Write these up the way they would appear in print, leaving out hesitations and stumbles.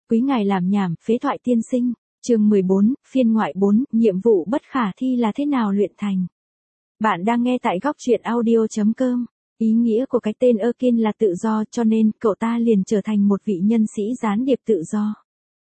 Quý ngài làm nhảm, phế thoại tiên sinh. Chương 14, phiên ngoại 4, nhiệm vụ bất khả thi là thế nào luyện thành. Bạn đang nghe tại góc truyện audio.com. Ý nghĩa của cái tên Erkin là tự do, cho nên cậu ta liền trở thành một vị nhân sĩ gián điệp tự do.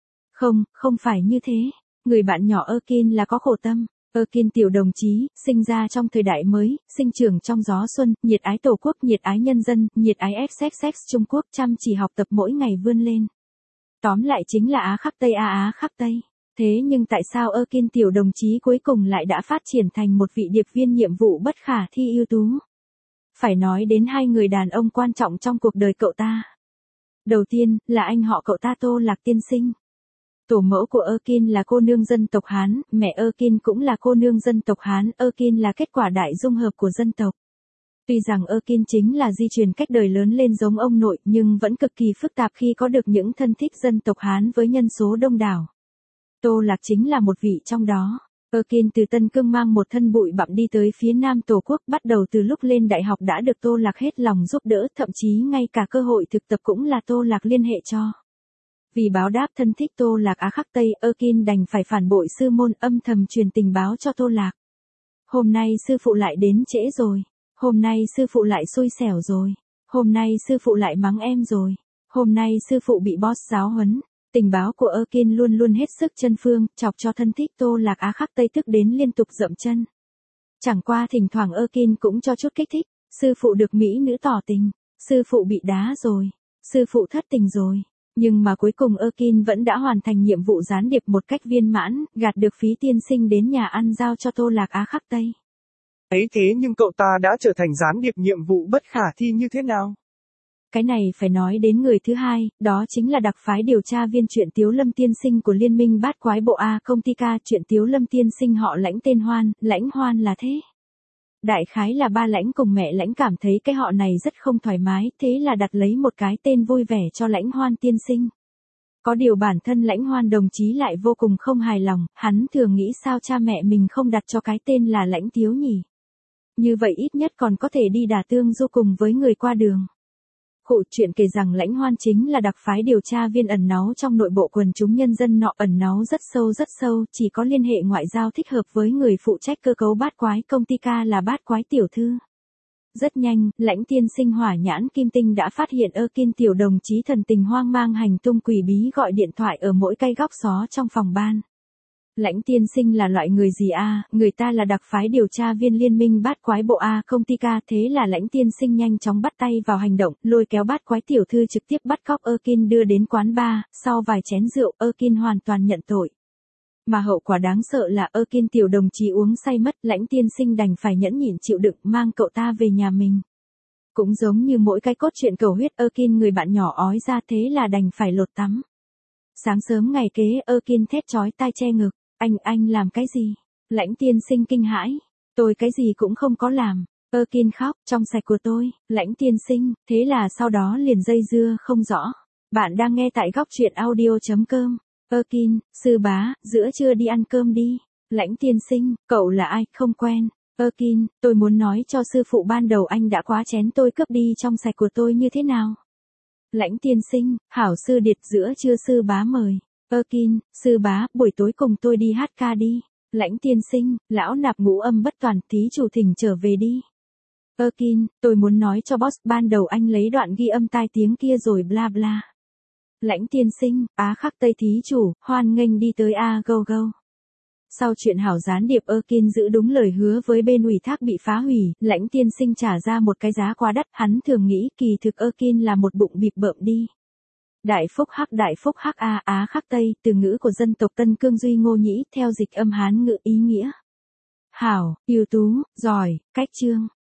Không phải như thế. Người bạn nhỏ Erkin là có khổ tâm. Erkin tiểu đồng chí, sinh ra trong thời đại mới, sinh trưởng trong gió xuân, nhiệt ái tổ quốc, nhiệt ái nhân dân, nhiệt ái XXX Trung Quốc, chăm chỉ học tập mỗi ngày vươn lên. Tóm lại chính là Á khắc Tây Á khắc Tây. Thế nhưng tại sao Erkin tiểu đồng chí cuối cùng lại đã phát triển thành một vị điệp viên nhiệm vụ bất khả thi ưu tú? Phải nói đến hai người đàn ông quan trọng trong cuộc đời cậu ta. Đầu tiên, là anh họ cậu ta Tô Lạc tiên sinh. Tổ mẫu của Erkin là cô nương dân tộc Hán, mẹ Erkin cũng là cô nương dân tộc Hán, Erkin là kết quả đại dung hợp của dân tộc. Tuy rằng Erkin chính là di truyền cách đời lớn lên giống ông nội, nhưng vẫn cực kỳ phức tạp khi có được những thân thích dân tộc Hán với nhân số đông đảo. Tô Lạc chính là một vị trong đó. Erkin từ Tân Cương mang một thân bụi bặm đi tới phía Nam Tổ quốc, bắt đầu từ lúc lên đại học đã được Tô Lạc hết lòng giúp đỡ, thậm chí ngay cả cơ hội thực tập cũng là Tô Lạc liên hệ cho. Vì báo đáp thân thích Tô Lạc Á khắc Tây, Erkin đành phải phản bội sư môn, âm thầm truyền tình báo cho Tô Lạc. Hôm nay sư phụ lại đến trễ rồi. Hôm nay sư phụ lại xui xẻo rồi. Hôm nay sư phụ lại mắng em rồi. Hôm nay sư phụ bị boss giáo huấn. Tình báo của Erkin luôn luôn hết sức chân phương, chọc cho thân thích Tô Lạc Á khắc Tây tức đến liên tục dậm chân. Chẳng qua thỉnh thoảng Erkin cũng cho chút kích thích. Sư phụ được mỹ nữ tỏ tình. Sư phụ bị đá rồi. Sư phụ thất tình rồi. Nhưng mà cuối cùng Erkin vẫn đã hoàn thành nhiệm vụ gián điệp một cách viên mãn, gạt được Phí tiên sinh đến nhà ăn giao cho Tô Lạc Á khắc Tây. Ấy thế nhưng cậu ta đã trở thành gián điệp nhiệm vụ bất khả thi như thế nào? Cái này phải nói đến người thứ hai, đó chính là đặc phái điều tra viên Truyện Tiếu Lâm tiên sinh của Liên minh bát quái bộ A công ty ca. Truyện Tiếu Lâm tiên sinh họ Lãnh tên Hoan, Lãnh Hoan là thế. Đại khái là ba Lãnh cùng mẹ Lãnh cảm thấy cái họ này rất không thoải mái, thế là đặt lấy một cái tên vui vẻ cho Lãnh Hoan tiên sinh. Có điều bản thân Lãnh Hoan đồng chí lại vô cùng không hài lòng, hắn thường nghĩ sao cha mẹ mình không đặt cho cái tên là Lãnh Tiếu nhỉ. Như vậy ít nhất còn có thể đi đả tương du cùng với người qua đường. Chuyện kể rằng Lãnh Hoan chính là đặc phái điều tra viên ẩn náu trong nội bộ quần chúng nhân dân nọ, ẩn náu rất sâu, chỉ có liên hệ ngoại giao thích hợp với người phụ trách cơ cấu bát quái công ty ca là bát quái tiểu thư. Rất nhanh, Lãnh tiên sinh hỏa nhãn kim tinh đã phát hiện Erkin tiểu đồng chí thần tình hoang mang hành tung quỷ bí gọi điện thoại ở mỗi cây góc xó trong phòng ban. Lãnh tiên sinh là loại người gì a? Người ta là đặc phái điều tra viên Liên minh bát quái bộ A công ty ca. Thế là Lãnh tiên sinh nhanh chóng bắt tay vào hành động, lôi kéo bát quái tiểu thư trực tiếp bắt cóc Erkin đưa đến quán bar. Sau vài chén rượu, Erkin hoàn toàn nhận tội. Mà hậu quả đáng sợ là Erkin tiểu đồng chí uống say mất, Lãnh tiên sinh đành phải nhẫn nhịn chịu đựng mang cậu ta về nhà mình. Cũng giống như mỗi cái cốt truyện cầu huyết, Erkin người bạn nhỏ ói ra, thế là đành phải lột tắm. Sáng sớm ngày kế, Erkin thét chói tai che ngực. Anh làm cái gì? Lãnh tiên sinh kinh hãi. Tôi cái gì cũng không có làm. Erkin khóc, trong sạch của tôi. Lãnh tiên sinh, thế là sau đó liền dây dưa không rõ. Bạn đang nghe tại góc truyện audio.com. Erkin, sư bá, giữa trưa đi ăn cơm đi. Lãnh tiên sinh, cậu là ai, không quen. Erkin, tôi muốn nói cho sư phụ ban đầu anh đã quá chén tôi cướp đi trong sạch của tôi như thế nào. Lãnh tiên sinh, hảo sư điệt, giữa trưa sư bá mời. Erkin, sư bá, buổi tối cùng tôi đi hát ca đi. Lãnh tiên sinh, lão nạp ngũ âm bất toàn, thí chủ thỉnh trở về đi. Erkin, tôi muốn nói cho boss, ban đầu anh lấy đoạn ghi âm tai tiếng kia rồi bla bla. Lãnh tiên sinh, Á khắc Tây thí chủ, hoan nghênh đi tới A go go. Sau chuyện hảo gián điệp Erkin giữ đúng lời hứa với bên ủy thác bị phá hủy, Lãnh tiên sinh trả ra một cái giá quá đắt, hắn thường nghĩ kỳ thực Erkin là một bụng bịp bợm đi. Đại phúc hắc A Á khắc Tây, từ ngữ của dân tộc Tân Cương Duy Ngô Nhĩ, theo dịch âm Hán ngữ ý nghĩa. Hảo, ưu tú, giỏi, cách chương.